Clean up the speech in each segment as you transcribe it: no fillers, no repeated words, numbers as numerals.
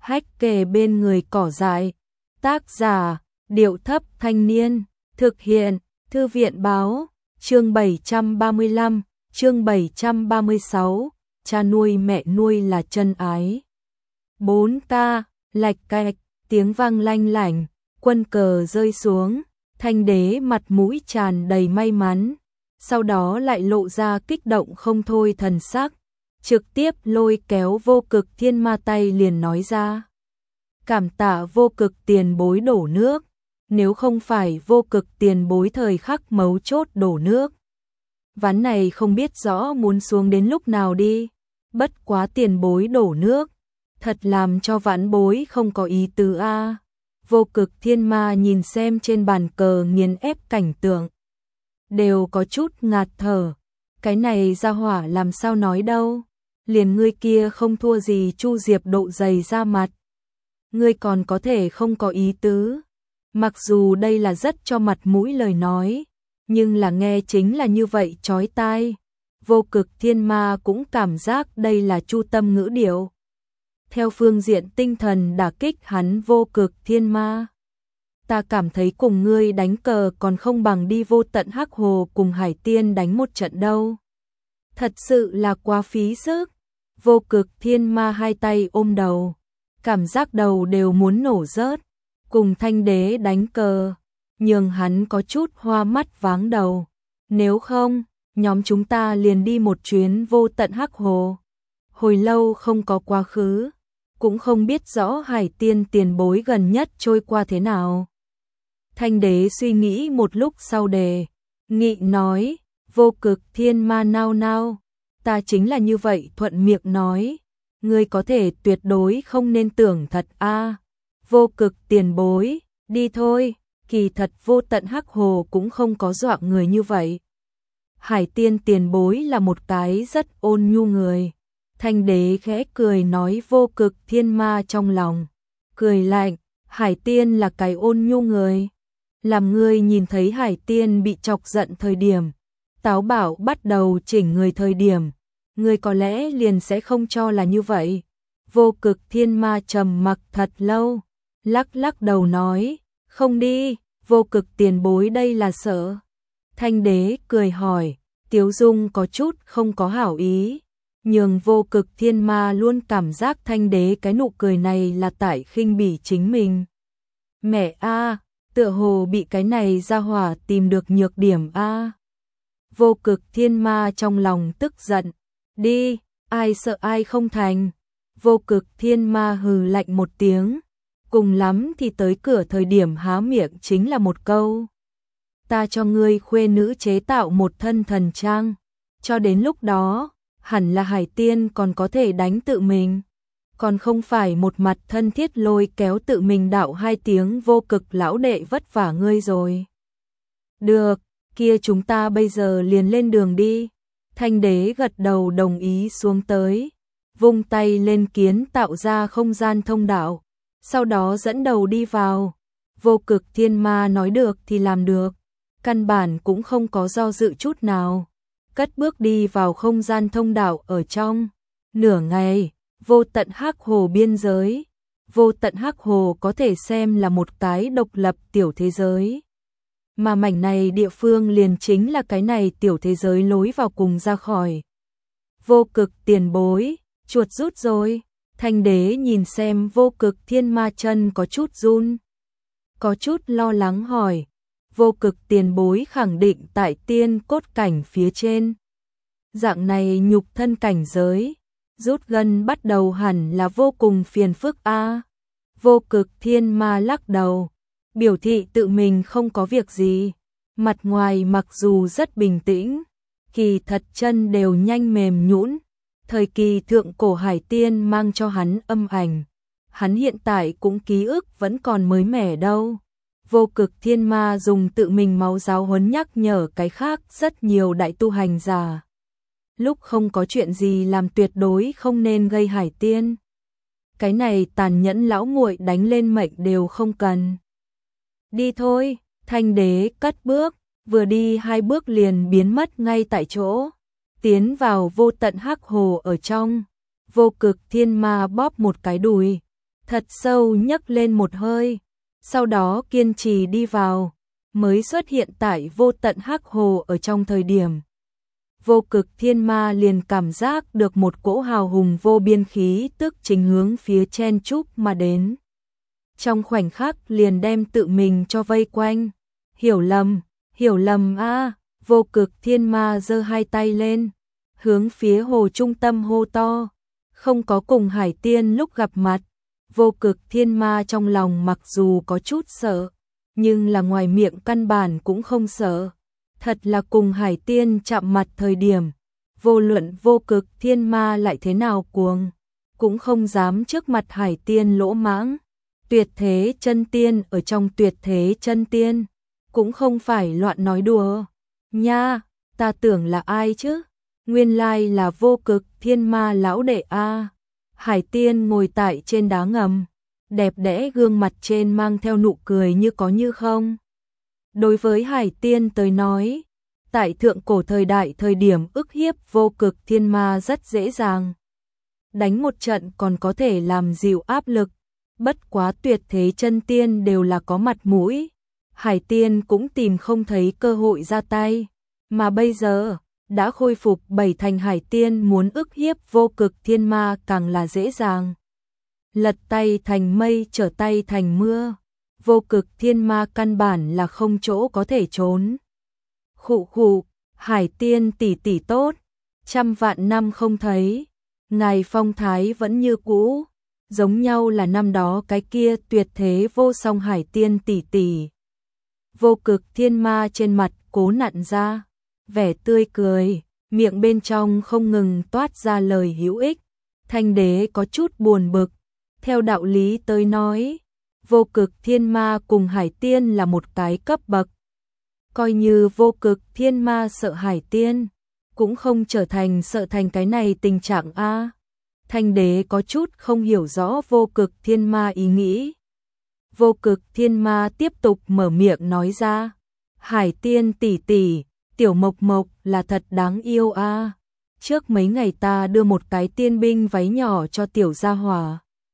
hách kề bên người cỏ dại. Tác giả, Điệu Thấp Thanh Niên. Thực hiện, Thư viện Báo. Chương 735, chương 736. Cha nuôi mẹ nuôi là chân ái. 4K, lạch cạch, tiếng vang lanh lảnh, quân cờ rơi xuống, Thanh Đế mặt mũi tràn đầy may mắn, sau đó lại lộ ra kích động không thôi thần sắc, trực tiếp lôi kéo Vô Cực Thiên Ma tay liền nói ra. Cảm tạ Vô Cực tiền bối đổ nước, nếu không phải Vô Cực tiền bối thời khắc mấu chốt đổ nước, ván này không biết rõ muốn xuống đến lúc nào đi, bất quá tiền bối đổ nước, thật làm cho vãn bối không có ý tứ a. Vô Cực Thiên Ma nhìn xem trên bàn cờ nghiền ép cảnh tượng, đều có chút ngạt thở, cái này ra hỏa làm sao nói đâu, liền ngươi kia không thua gì Chu Diệp độ dày ra mặt, ngươi còn có thể không có ý tứ, mặc dù đây là rất cho mặt mũi lời nói, nhưng là nghe chính là như vậy chói tai. Vô Cực Thiên Ma cũng cảm giác đây là chu tâm ngữ điệu. Theo phương diện tinh thần đả kích hắn Vô Cực Thiên Ma. Ta cảm thấy cùng ngươi đánh cờ còn không bằng đi Vô Tận Hắc Hồ cùng Hải Tiên đánh một trận đâu. Thật sự là quá phí sức. Vô Cực Thiên Ma hai tay ôm đầu, cảm giác đầu đều muốn nổ rớt. Cùng Thanh Đế đánh cờ, nhường hắn có chút hoa mắt váng đầu. Nếu không, nhóm chúng ta liền đi một chuyến Vô Tận Hắc Hồ. Hồi lâu không có quá khứ, cũng không biết rõ Hải Tiên tiền bối gần nhất trôi qua thế nào. Thanh Đế suy nghĩ một lúc sau đề nghị nói. Vô Cực Thiên Ma nao nao, ta chính là như vậy thuận miệng nói, ngươi có thể tuyệt đối không nên tưởng thật a. Vô Cực tiền bối, đi thôi, kỳ thật Vô Tận Hắc Hồ cũng không có dọa người như vậy. Hải Tiên tiền bối là một cái rất ôn nhu người. Thanh Đế khẽ cười nói. Vô Cực Thiên Ma trong lòng cười lạnh, Hải Tiên là cái ôn nhu người. Làm ngươi nhìn thấy Hải Tiên bị chọc giận thời điểm, táo bạo bắt đầu chỉnh người thời điểm, ngươi có lẽ liền sẽ không cho là như vậy. Vô Cực Thiên Ma trầm mặc thật lâu, lắc lắc đầu nói, không đi. Vô Cực tiền bối đây là sợ. Thanh Đế cười hỏi, Tiếu Dung có chút không có hảo ý, nhường Vô Cực Thiên Ma luôn cảm giác Thanh Đế cái nụ cười này là tại khinh bỉ chính mình. Mẹ a, tựa hồ bị cái này ra hỏa tìm được nhược điểm a. Vô Cực Thiên Ma trong lòng tức giận, đi, ai sợ ai không thành. Vô Cực Thiên Ma hừ lạnh một tiếng, cùng lắm thì tới cửa thời điểm há miệng chính là một câu. Ta cho ngươi khuê nữ chế tạo một thân thần trang, cho đến lúc đó, hẳn là Hải Tiên còn có thể đánh tự mình, còn không phải một mặt thân thiết lôi kéo tự mình đạo hai tiếng Vô Cực lão đệ vất vả ngươi rồi. Được, kia chúng ta bây giờ liền lên đường đi. Thanh Đế gật đầu đồng ý xuống tới, vung tay lên kiến tạo ra không gian thông đạo, sau đó dẫn đầu đi vào. Vô Cực Thiên Ma nói được thì làm được, căn bản cũng không có do dự chút nào, cất bước đi vào không gian thông đạo ở trong. Nửa ngày, Vô Tận Hắc Hồ biên giới. Vô Tận Hắc Hồ có thể xem là một cái độc lập tiểu thế giới, mà mảnh này địa phương liền chính là cái này tiểu thế giới lối vào cùng ra khỏi. Vô Cực tiền bối, chuột rút rồi. Thanh Đế nhìn xem Vô Cực Thiên Ma chân có chút run, có chút lo lắng hỏi. Vô Cực tiền bối khẳng định tại tiên cốt cảnh phía trên, dạng này nhục thân cảnh giới, rút gân bắt đầu hẳn là vô cùng phiền phức a. Vô Cực Thiên Ma lắc đầu, biểu thị tự mình không có việc gì, mặt ngoài mặc dù rất bình tĩnh, kỳ thật chân đều nhanh mềm nhũn. Thời kỳ thượng cổ Hải Tiên mang cho hắn âm ảnh, hắn hiện tại cũng ký ức vẫn còn mới mẻ đâu. Vô Cực Thiên Ma dùng tự mình máu giáo huấn nhắc nhở cái khác rất nhiều đại tu hành giả, lúc không có chuyện gì làm tuyệt đối không nên gây Hải Tiên. Cái này tàn nhẫn lão muội đánh lên mệnh đều không cần. Đi thôi. Thanh Đế cất bước, vừa đi hai bước liền biến mất ngay tại chỗ, tiến vào Vô Tận Hắc Hồ ở trong. Vô Cực Thiên Ma bóp một cái đùi, thật sâu nhấc lên một hơi, sau đó kiên trì đi vào, mới xuất hiện tại vô tận hắc hồ. Ở trong thời điểm Vô Cực Thiên Ma liền cảm giác được một cỗ hào hùng vô biên khí tức chính hướng phía chen chúc mà đến. Trong khoảnh khắc liền đem tự mình cho vây quanh. Hiểu lầm a. Vô Cực Thiên Ma giơ hai tay lên, hướng phía hồ trung tâm hô to. Không có cùng Hải Tiên lúc gặp mặt, Vô Cực Thiên Ma trong lòng mặc dù có chút sợ, nhưng là ngoài miệng căn bản cũng không sợ. Thật là cùng Hải Tiên chạm mặt thời điểm, vô luận Vô Cực Thiên Ma lại thế nào cuồng, cũng không dám trước mặt Hải Tiên lỗ mãng. Tuyệt thế chân tiên ở trong tuyệt thế chân tiên, cũng không phải loạn nói đùa. Nha, ta tưởng là ai chứ? Nguyên lai là Vô Cực Thiên Ma lão đệ a. Hải Tiên ngồi tại trên đá ngầm, đẹp đẽ gương mặt trên mang theo nụ cười như có như không. Đối với Hải Tiên tới nói, tại thượng cổ thời đại thời điểm ức hiếp Vô Cực Thiên Ma rất dễ dàng. Đánh một trận còn có thể làm dịu áp lực, bất quá tuyệt thế chân tiên đều là có mặt mũi. Hải Tiên cũng tìm không thấy cơ hội ra tay, mà bây giờ đã khôi phục bảy thành. Hải Tiên muốn ức hiếp Vô Cực Thiên Ma càng là dễ dàng. Lật tay thành mây, trở tay thành mưa. Vô Cực Thiên Ma căn bản là không chỗ có thể trốn. Khụ khụ, Hải Tiên tỷ tỷ tốt, trăm vạn năm không thấy, ngài phong thái vẫn như cũ, giống nhau là năm đó cái kia tuyệt thế vô song Hải Tiên tỷ tỷ. Vô Cực Thiên Ma trên mặt cố nặn ra vẻ tươi cười, miệng bên trong không ngừng toát ra lời hữu ích. Thanh Đế có chút buồn bực, theo đạo lý tới nói, Vô Cực Thiên Ma cùng Hải Tiên là một cái cấp bậc. Coi như Vô Cực Thiên Ma sợ Hải Tiên, cũng không trở thành sợ thành cái này tình trạng a. Thanh Đế có chút không hiểu rõ Vô Cực Thiên Ma ý nghĩ. Vô Cực Thiên Ma tiếp tục mở miệng nói ra, Hải Tiên tỷ tỷ, tiểu Mộc Mộc là thật đáng yêu a. Trước mấy ngày ta đưa một cái tiên binh váy nhỏ cho tiểu gia hỏa.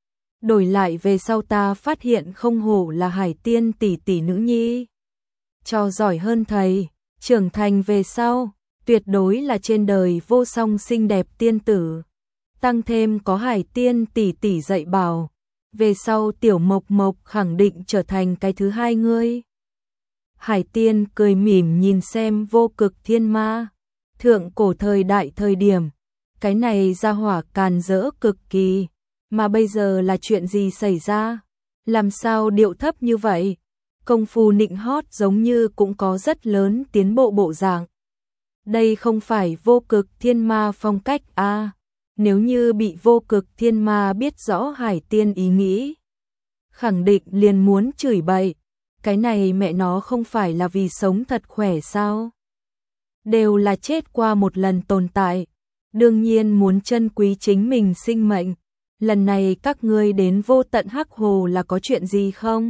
Đổi lại về sau ta phát hiện không hổ là Hải Tiên tỷ tỷ nữ nhi. Cho giỏi hơn thầy, trưởng thành về sau, tuyệt đối là trên đời vô song xinh đẹp tiên tử. Tăng thêm có Hải Tiên tỷ tỷ dạy bảo, về sau tiểu Mộc Mộc khẳng định trở thành cái thứ hai ngươi. Hải Tiên cười mỉm nhìn xem Vô Cực Thiên Ma. Thượng cổ thời đại thời điểm, cái này gia hỏa càn rỡ cực kỳ, mà bây giờ là chuyện gì xảy ra? Làm sao điệu thấp như vậy? Công phu nịnh hót giống như cũng có rất lớn tiến bộ bộ dạng. Đây không phải Vô Cực Thiên Ma phong cách a. Nếu như bị Vô Cực Thiên Ma biết rõ Hải Tiên ý nghĩ, khẳng định liền muốn chửi bậy. Cái này mẹ nó không phải là vì sống thật khỏe sao? Đều là chết qua một lần tồn tại, đương nhiên muốn trân quý chính mình sinh mệnh. Lần này các ngươi đến vô tận hắc hồ là có chuyện gì không?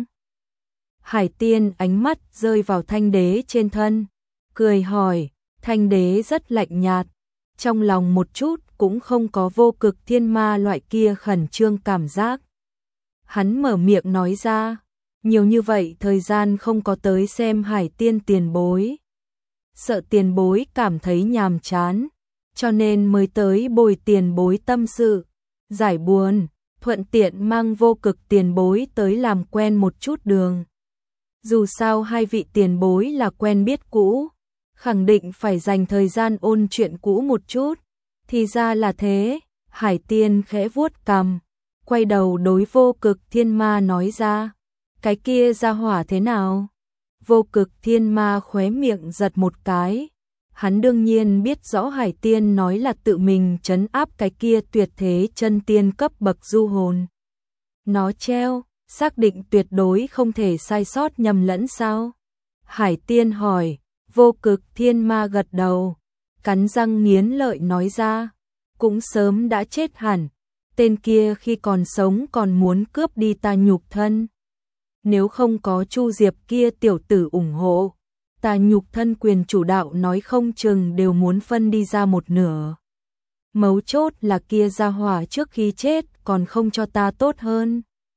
Hải Tiên ánh mắt rơi vào Thanh Đế trên thân, cười hỏi. Thanh Đế rất lạnh nhạt, trong lòng một chút cũng không có Vô Cực Thiên Ma loại kia khẩn trương cảm giác. Hắn mở miệng nói ra, nhiều như vậy thời gian không có tới xem Hải Tiên tiền bối. Sợ tiền bối cảm thấy nhàm chán, cho nên mới tới bồi tiền bối tâm sự, giải buồn, thuận tiện mang Vô Cực tiền bối tới làm quen một chút đường. Dù sao hai vị tiền bối là quen biết cũ, khẳng định phải dành thời gian ôn chuyện cũ một chút. Thì ra là thế. Hải Tiên khẽ vuốt cằm, quay đầu đối Vô Cực Thiên Ma nói ra, cái kia gia hỏa thế nào? Vô Cực Thiên Ma khóe miệng giật một cái. Hắn đương nhiên biết rõ Hải Tiên nói là tự mình trấn áp cái kia tuyệt thế chân tiên cấp bậc du hồn. Nó treo, xác định tuyệt đối không thể sai sót nhầm lẫn sao? Hải Tiên hỏi. Vô Cực Thiên Ma gật đầu, cắn răng nghiến lợi nói ra, cũng sớm đã chết hẳn, tên kia khi còn sống còn muốn cướp đi ta nhục thân. Nếu không có Chu Diệp kia tiểu tử ủng hộ, ta nhục thân quyền chủ đạo nói không chừng đều muốn phân đi ra một nửa. Mấu chốt là kia gia hỏa trước khi chết còn không cho ta tốt hơn.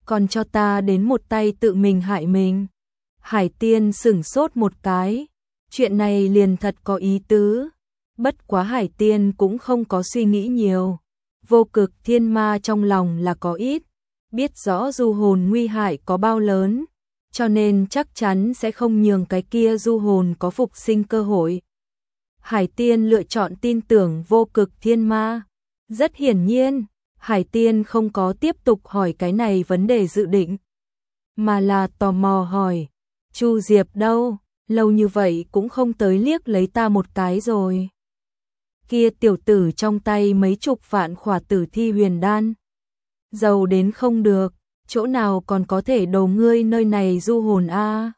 còn cho ta đến một tay tự mình hại mình. Hải Tiên sửng sốt một cái, chuyện này liền thật có ý tứ. Bất quá Hải Tiên cũng không có suy nghĩ nhiều. Vô Cực Thiên Ma trong lòng là có ít, biết rõ du hồn nguy hại có bao lớn, cho nên chắc chắn sẽ không nhường cái kia du hồn có phục sinh cơ hội. Hải Tiên lựa chọn tin tưởng Vô Cực Thiên Ma. Rất hiển nhiên, Hải Tiên không có tiếp tục hỏi cái này vấn đề dự định, mà là tò mò hỏi, Chu Diệp đâu, lâu như vậy cũng không tới liếc lấy ta một cái rồi. Kia tiểu tử trong tay mấy chục vạn khỏa tử thi huyền đan, giàu đến không được, chỗ nào còn có thể đồ ngươi nơi này du hồn a?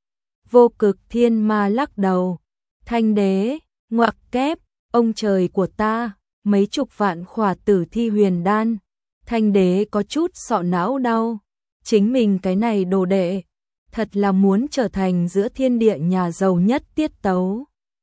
Vô Cực Thiên Ma lắc đầu, Thanh Đế, ngoặc kép, ông trời của ta, mấy chục vạn khỏa tử thi huyền đan. Thanh Đế có chút sọ não đau, chính mình cái này đồ đệ, thật là muốn trở thành giữa thiên địa nhà giàu nhất tiết tấu.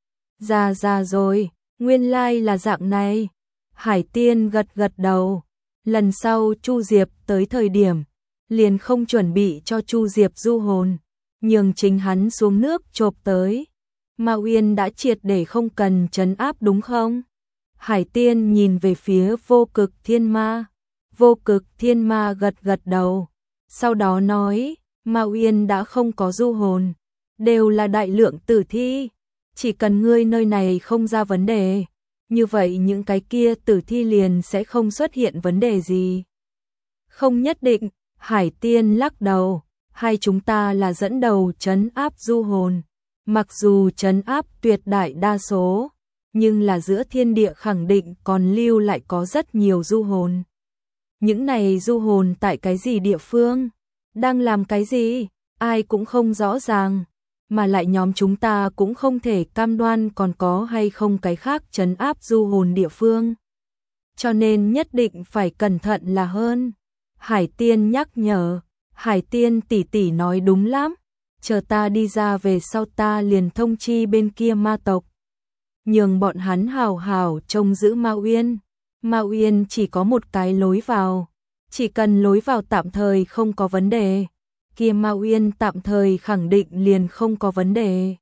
Ra rồi, nguyên lai là dạng này. Hải Tiên gật gật đầu, lần sau Chu Diệp tới thời điểm, liền không chuẩn bị cho Chu Diệp du hồn, nhường chính hắn xuống nước chộp tới. Ma Uyên đã triệt để không cần trấn áp đúng không? Hải Tiên nhìn về phía Vô Cực Thiên Ma. Vô Cực Thiên Ma gật gật đầu, sau đó nói, Ma Uyên đã không có du hồn, đều là đại lượng tử thi, chỉ cần ngươi nơi này không ra vấn đề, như vậy những cái kia tử thi liền sẽ không xuất hiện vấn đề gì. Không nhất định, Hải Tiên lắc đầu, hai chúng ta là dẫn đầu trấn áp du hồn, mặc dù trấn áp tuyệt đại đa số, nhưng là giữa thiên địa khẳng định còn lưu lại có rất nhiều du hồn. Những này du hồn tại cái gì địa phương, đang làm cái gì, ai cũng không rõ ràng, mà lại nhóm chúng ta cũng không thể cam đoan còn có hay không cái khác trấn áp du hồn địa phương. Cho nên nhất định phải cẩn thận là hơn. Hải Tiên nhắc nhở, Hải Tiên tỷ tỷ nói đúng lắm, chờ ta đi ra về sau ta liền thông chi bên kia ma tộc, nhường bọn hắn hào hào trông giữ Ma Uyên. Ma Uyên chỉ có một cái lối vào, chỉ cần lối vào tạm thời không có vấn đề, kia Ma Uyên tạm thời khẳng định liền không có vấn đề.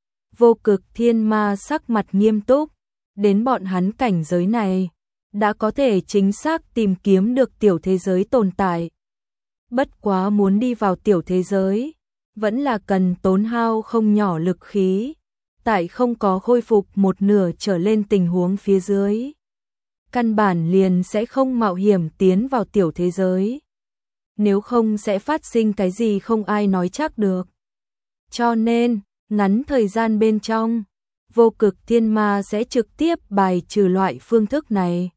Vô Cực Thiên Ma sắc mặt nghiêm túc, đến bọn hắn cảnh giới này, đã có thể chính xác tìm kiếm được tiểu thế giới tồn tại. Bất quá muốn đi vào tiểu thế giới, vẫn là cần tốn hao không nhỏ lực khí, tại không có khôi phục một nửa trở lên tình huống phía dưới. Căn bản liền sẽ không mạo hiểm tiến vào tiểu thế giới. Nếu không sẽ phát sinh cái gì không ai nói chắc được. Cho nên, ngắn thời gian bên trong, Vô Cực Thiên Ma sẽ trực tiếp bài trừ loại phương thức này.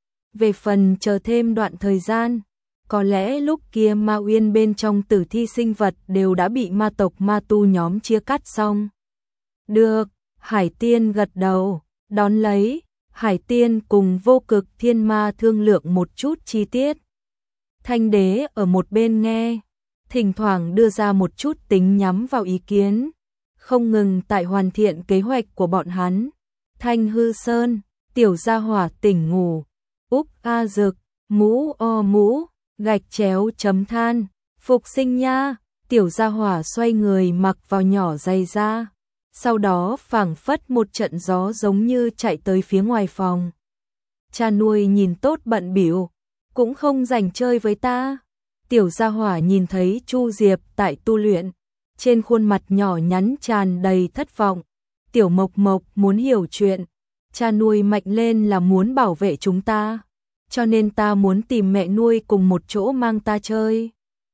Về phần chờ thêm đoạn thời gian, có lẽ lúc kia Ma Uyên bên trong tử thi sinh vật đều đã bị ma tộc ma tu nhóm chia cắt xong. Được, Hải Tiên gật đầu, đón lấy, Hải Tiên cùng Vô Cực Thiên Ma thương lượng một chút chi tiết. Thanh Đế ở một bên nghe, thỉnh thoảng đưa ra một chút tính nhắm vào ý kiến, không ngừng tại hoàn thiện kế hoạch của bọn hắn. Thanh Hư Sơn, tiểu gia hỏa tỉnh ngủ, Úc A Dực, mũ o mũ, gạch chéo chấm than, phục sinh nha, tiểu gia hỏa xoay người mặc vào nhỏ giày da, sau đó phảng phất một trận gió giống như chạy tới phía ngoài phòng. Cha nuôi nhìn tốt bận bịu, cũng không rảnh chơi với ta. Tiểu gia hỏa nhìn thấy Chu Diệp tại tu luyện, trên khuôn mặt nhỏ nhắn tràn đầy thất vọng. Tiểu Mộc Mộc muốn hiểu chuyện, cha nuôi mạnh lên là muốn bảo vệ chúng ta, cho nên ta muốn tìm mẹ nuôi cùng một chỗ mang ta chơi.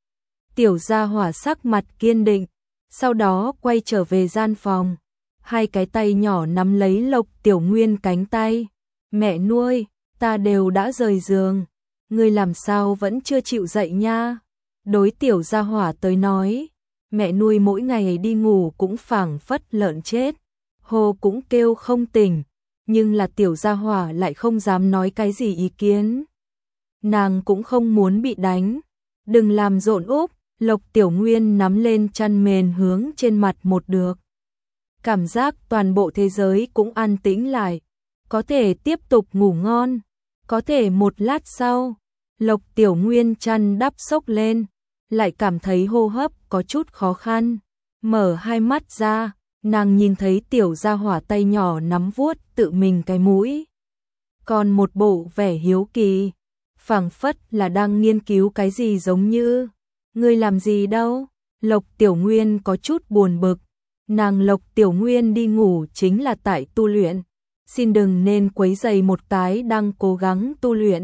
Tiểu gia hỏa sắc mặt kiên định, sau đó quay trở về gian phòng, hai cái tay nhỏ nắm lấy Lộc Tiểu Nguyên cánh tay. Mẹ nuôi, ta đều đã rời giường, ngươi làm sao vẫn chưa chịu dậy nha? Đối tiểu gia hỏa tới nói, mẹ nuôi mỗi ngày đi ngủ cũng phảng phất lợn chết, hồ cũng kêu không tỉnh, nhưng là tiểu gia hỏa lại không dám nói cái gì ý kiến. Nàng cũng không muốn bị đánh, đừng làm rộn úp. Lộc Tiểu Nguyên nắm lên chăn mền hướng trên mặt một được. Cảm giác toàn bộ thế giới cũng an tĩnh lại, có thể tiếp tục ngủ ngon, có thể một lát sau, Lộc Tiểu Nguyên chăn đắp xốc lên, lại cảm thấy hô hấp có chút khó khăn. Mở hai mắt ra, nàng nhìn thấy tiểu gia hỏa tay nhỏ nắm vuốt tự mình cái mũi. Còn một bộ vẻ hiếu kỳ, phảng phất là đang nghiên cứu cái gì giống như. Ngươi làm gì đâu? Lộc Tiểu Nguyên có chút buồn bực. Nàng Lộc Tiểu Nguyên đi ngủ chính là tại tu luyện. Xin đừng nên quấy rầy một cái đang cố gắng tu luyện.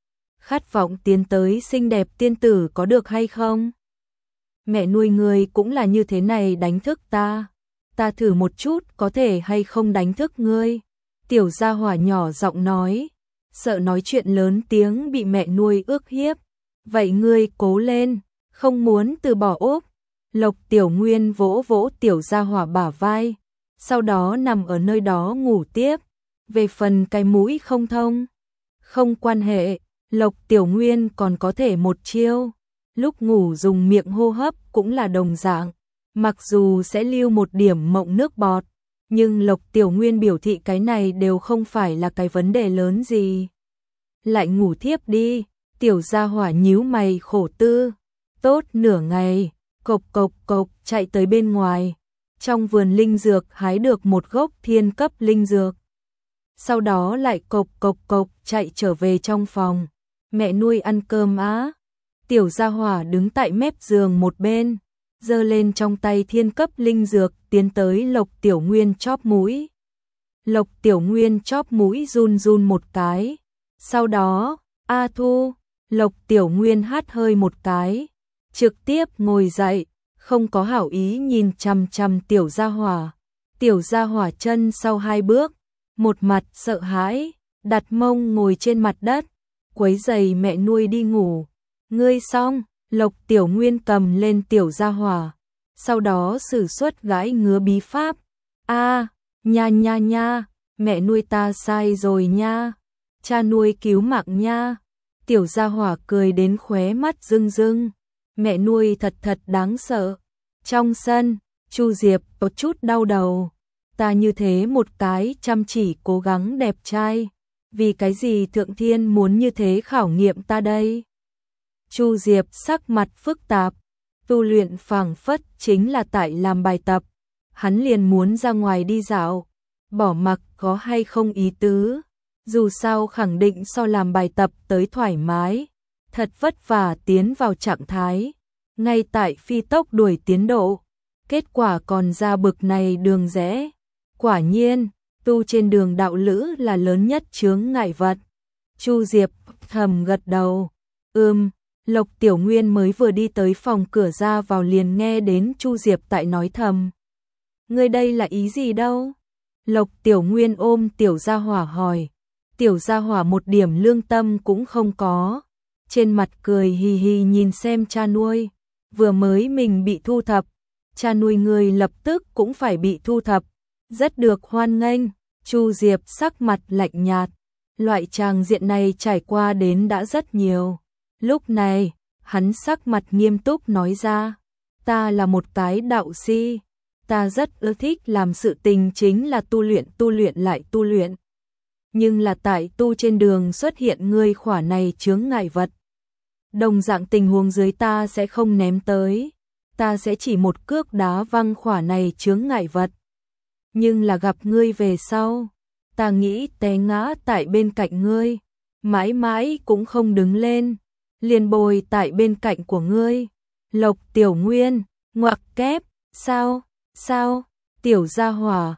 Khát vọng tiến tới xinh đẹp tiên tử có được hay không? Mẹ nuôi ngươi cũng là như thế này đánh thức ta. Ta thử một chút có thể hay không đánh thức ngươi. Tiểu gia hỏa nhỏ giọng nói, sợ nói chuyện lớn tiếng bị mẹ nuôi ức hiếp. Vậy ngươi cố lên, không muốn từ bỏ úp. Lộc Tiểu Nguyên vỗ vỗ tiểu gia hỏa bả vai, sau đó nằm ở nơi đó ngủ tiếp. Về phần cái mũi không thông, không quan hệ, Lộc Tiểu Nguyên còn có thể một chiêu. Lúc ngủ dùng miệng hô hấp cũng là đồng dạng, mặc dù sẽ lưu một điểm mộng nước bọt, nhưng Lộc Tiểu Nguyên biểu thị cái này đều không phải là cái vấn đề lớn gì. Lại ngủ thiếp đi, tiểu gia hỏa nhíu mày khổ tư. Tốt nửa ngày, cộc cộc cộc chạy tới bên ngoài, trong vườn linh dược hái được một gốc thiên cấp linh dược. Sau đó lại cộc cộc cộc chạy trở về trong phòng. Mẹ nuôi ăn cơm á. Tiểu gia hỏa đứng tại mép giường một bên, giơ lên trong tay thiên cấp linh dược, tiến tới Lộc Tiểu Nguyên chóp mũi. Lộc Tiểu Nguyên chóp mũi run run một cái. Sau đó, A Thu, Lộc Tiểu Nguyên hắt hơi một cái, trực tiếp ngồi dậy, không có hảo ý nhìn chằm chằm tiểu gia hỏa. Tiểu gia hỏa chân sau hai bước, một mặt sợ hãi, đặt mông ngồi trên mặt đất, quấy giày mẹ nuôi đi ngủ. Ngươi xong, Lộc Tiểu Nguyên cầm lên tiểu gia hỏa, sau đó sử xuất gãi ngứa bí pháp. A, nha nha nha, mẹ nuôi ta sai rồi nha, cha nuôi cứu mạng nha. Tiểu gia hỏa cười đến khóe mắt rưng rưng, mẹ nuôi thật thật đáng sợ. Trong sân, Chu Diệp có chút đau đầu, ta như thế một cái chăm chỉ cố gắng đẹp trai, vì cái gì Thượng Thiên muốn như thế khảo nghiệm ta đây? Chu Diệp sắc mặt phức tạp, tu luyện phảng phất chính là tại làm bài tập, hắn liền muốn ra ngoài đi dạo, bỏ mặc có hay không ý tứ, dù sao khẳng định so làm bài tập tới thoải mái, thật vất vả tiến vào trạng thái, ngay tại phi tốc đuổi tiến độ, kết quả còn ra bực này đường rẽ. Quả nhiên, tu trên đường đạo lữ là lớn nhất chướng ngại vật. Chu Diệp thầm gật đầu. Lộc Tiểu Nguyên mới vừa đi tới phòng cửa ra vào liền nghe đến Chu Diệp tại nói thầm. Ngươi đây là ý gì đâu? Lộc Tiểu Nguyên ôm tiểu gia hỏa hỏi. Tiểu gia hỏa một điểm lương tâm cũng không có. Trên mặt cười hì hì nhìn xem cha nuôi. Vừa mới mình bị thu thập, cha nuôi người lập tức cũng phải bị thu thập. Rất được hoan nghênh. Chu Diệp sắc mặt lạnh nhạt. Loại tràng diện này trải qua đến đã rất nhiều. Lúc này, hắn sắc mặt nghiêm túc nói ra, ta là một cái đạo sĩ, ta rất ưa thích làm sự tình chính là tu luyện lại tu luyện. Nhưng là tại tu trên đường xuất hiện ngươi khỏa này chướng ngại vật. Đồng dạng tình huống dưới ta sẽ không ném tới, ta sẽ chỉ một cước đá văng khỏa này chướng ngại vật. Nhưng là gặp ngươi về sau, ta nghĩ té ngã tại bên cạnh ngươi, mãi mãi cũng không đứng lên. Liền bồi tại bên cạnh của ngươi. Lộc Tiểu Nguyên, ngoặc kép, sao, tiểu gia hỏa,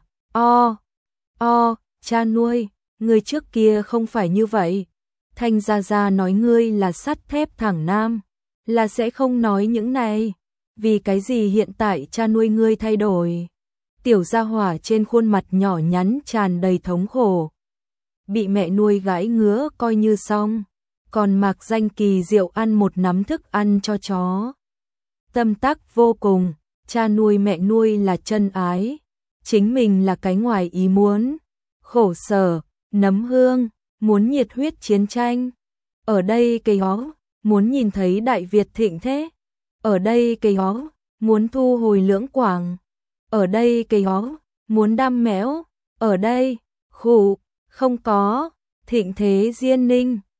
cha nuôi, ngươi trước kia không phải như vậy. Thanh Gia Gia nói ngươi là sắt thép thẳng nam, là sẽ không nói những này. Vì cái gì hiện tại cha nuôi ngươi thay đổi? Tiểu gia hỏa trên khuôn mặt nhỏ nhắn tràn đầy thống khổ. Bị mẹ nuôi gãi ngứa coi như xong. Còn Mạc Danh kỳ diệu ăn một nắm thức ăn cho chó. Tâm tắc vô cùng, cha nuôi mẹ nuôi là chân ái, chính mình là cái ngoài ý muốn, khổ sở, nấm hương, muốn nhiệt huyết chiến tranh. Ở đây cây ó, muốn nhìn thấy Đại Việt thịnh thế. Ở đây cây ó, muốn thu hồi Lưỡng Quảng. Ở đây cây ó, muốn đam mẽo. Ở đây, khủ, không có, thịnh thế Diên Ninh.